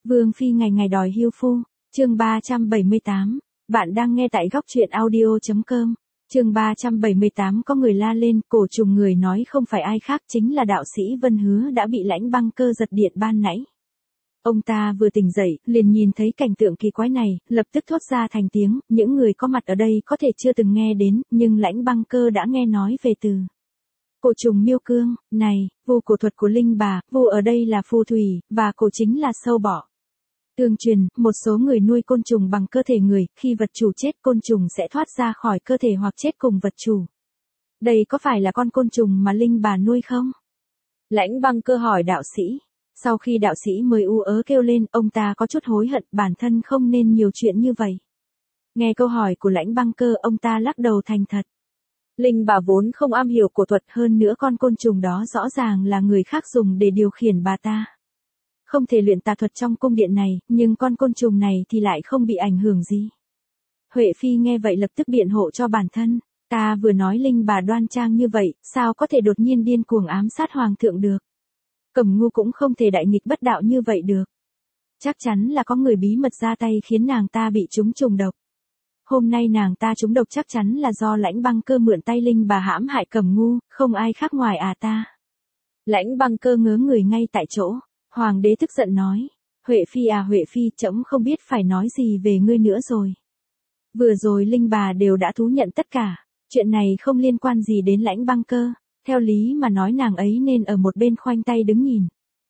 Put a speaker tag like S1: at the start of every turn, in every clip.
S1: Vương phi ngày ngày đòi hưu phu, chương 378, bạn đang nghe tại góc truyện audio.com. Chương 378 có người la lên, cổ trùng người nói không phải ai khác chính là đạo sĩ Vân Hứa đã bị Lãnh Băng Cơ giật điện ban nãy. Ông ta vừa tỉnh dậy, liền nhìn thấy cảnh tượng kỳ quái này, lập tức thốt ra thành tiếng, những người có mặt ở đây có thể chưa từng nghe đến, nhưng Lãnh Băng Cơ đã nghe nói về từ cổ trùng miêu cương, này, vu cổ thuật của Linh bà, vu ở đây là phù thủy, và cổ chính là sâu bọ. Tương truyền, một số người nuôi côn trùng bằng cơ thể người, khi vật chủ chết côn trùng sẽ thoát ra khỏi cơ thể hoặc chết cùng vật chủ. Đây có phải là con côn trùng mà Linh bà nuôi không? Lãnh Băng Cơ hỏi đạo sĩ. Sau khi đạo sĩ mới u ớ kêu lên, ông ta có chút hối hận bản thân không nên nhiều chuyện như vậy. Nghe câu hỏi của Lãnh Băng Cơ, ông ta lắc đầu thành thật. Linh bà vốn không am hiểu cổ thuật, hơn nữa con côn trùng đó rõ ràng là người khác dùng để điều khiển bà ta. Không thể luyện tà thuật trong cung điện này, nhưng con côn trùng này thì lại không bị ảnh hưởng gì. Huệ Phi nghe vậy lập tức biện hộ cho bản thân. Ta vừa nói Linh bà đoan trang như vậy, sao có thể đột nhiên điên cuồng ám sát hoàng thượng được? Cẩm Ngu cũng không thể đại nghịch bất đạo như vậy được. Chắc chắn là có người bí mật ra tay khiến nàng ta bị trúng trùng độc. Hôm nay nàng ta trúng độc chắc chắn là do Lãnh Băng Cơ mượn tay Linh bà hãm hại Cẩm Ngu, không ai khác ngoài ta. Lãnh Băng Cơ ngớ người ngay tại chỗ. Hoàng đế tức giận nói, Huệ Phi, trẫm không biết phải nói gì về ngươi nữa rồi. Vừa rồi Linh bà đều đã thú nhận tất cả, chuyện này không liên quan gì đến Lãnh Băng Cơ, theo lý mà nói nàng ấy nên ở một bên khoanh tay đứng nhìn.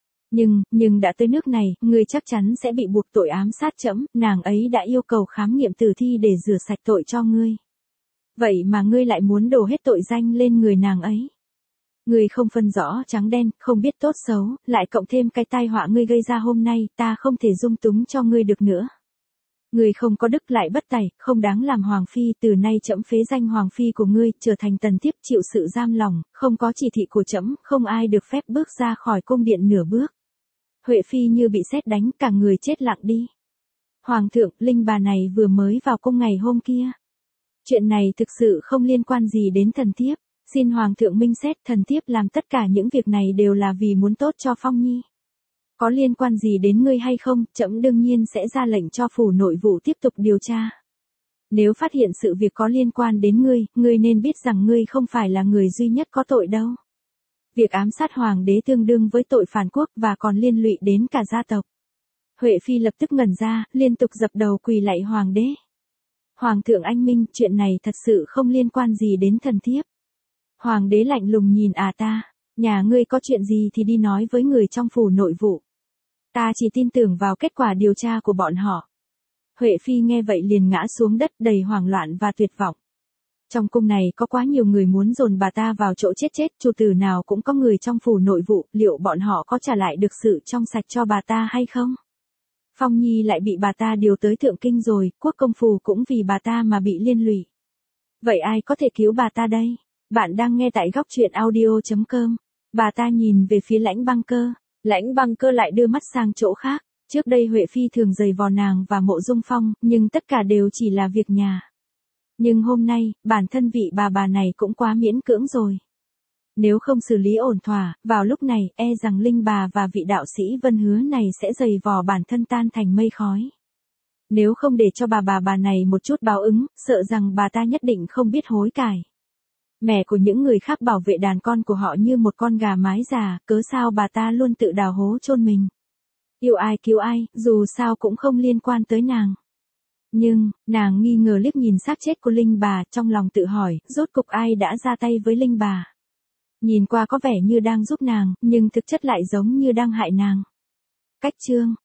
S1: Nhưng đã tới nước này, ngươi chắc chắn sẽ bị buộc tội ám sát trẫm, nàng ấy đã yêu cầu khám nghiệm tử thi để rửa sạch tội cho ngươi. Vậy mà ngươi lại muốn đổ hết tội danh lên người nàng ấy. Ngươi không phân rõ trắng đen, không biết tốt xấu, lại cộng thêm cái tai họa ngươi gây ra hôm nay, ta không thể dung túng cho ngươi được nữa. Ngươi không có đức lại bất tài, không đáng làm hoàng phi, từ nay trẫm phế danh hoàng phi của ngươi, trở thành tần thiếp chịu sự giam lòng, không có chỉ thị của trẫm, không ai được phép bước ra khỏi cung điện nửa bước. Huệ Phi như bị sét đánh, cả người chết lặng đi. Hoàng thượng, Linh bà này vừa mới vào cung ngày hôm kia. Chuyện này thực sự không liên quan gì đến thần thiếp. Xin Hoàng thượng minh xét, thần thiếp làm tất cả những việc này đều là vì muốn tốt cho Phong Nhi. Có liên quan gì đến ngươi hay không, trẫm đương nhiên sẽ ra lệnh cho phủ nội vụ tiếp tục điều tra. Nếu phát hiện sự việc có liên quan đến ngươi nên biết rằng ngươi không phải là người duy nhất có tội đâu. Việc ám sát hoàng đế tương đương với tội phản quốc và còn liên lụy đến cả gia tộc. Huệ Phi lập tức ngẩn ra, liên tục dập đầu quỳ lạy hoàng đế. Hoàng thượng anh minh, chuyện này thật sự không liên quan gì đến thần thiếp. Hoàng đế lạnh lùng nhìn ta, nhà ngươi có chuyện gì thì đi nói với người trong phủ nội vụ. Ta chỉ tin tưởng vào kết quả điều tra của bọn họ. Huệ Phi nghe vậy liền ngã xuống đất đầy hoảng loạn và tuyệt vọng. Trong cung này có quá nhiều người muốn dồn bà ta vào chỗ chết, chủ tử nào cũng có người trong phủ nội vụ, liệu bọn họ có trả lại được sự trong sạch cho bà ta hay không? Phong Nhi lại bị bà ta điều tới thượng kinh rồi, quốc công phủ cũng vì bà ta mà bị liên lụy. Vậy ai có thể cứu bà ta đây? Bạn đang nghe tại góc truyện audio.com. Bà ta nhìn về phía Lãnh Băng Cơ. Lãnh Băng Cơ lại đưa mắt sang chỗ khác. Trước đây Huệ Phi thường giày vò nàng và Mộ Dung Phong, nhưng tất cả đều chỉ là việc nhà. Nhưng hôm nay, bản thân vị bà này cũng quá miễn cưỡng rồi. Nếu không xử lý ổn thỏa, vào lúc này, rằng Linh bà và vị đạo sĩ Vân Hứa này sẽ giày vò bản thân tan thành mây khói. Nếu không để cho bà này một chút báo ứng, sợ rằng bà ta nhất định không biết hối cải. Mẹ của những người khác bảo vệ đàn con của họ như một con gà mái già, cớ sao bà ta luôn tự đào hố chôn mình. Yêu ai cứu ai, dù sao cũng không liên quan tới nàng. Nhưng, nàng nghi ngờ liếc nhìn xác chết của Linh bà, trong lòng tự hỏi, rốt cục ai đã ra tay với Linh bà. Nhìn qua có vẻ như đang giúp nàng, nhưng thực chất lại giống như đang hại nàng. Cách chương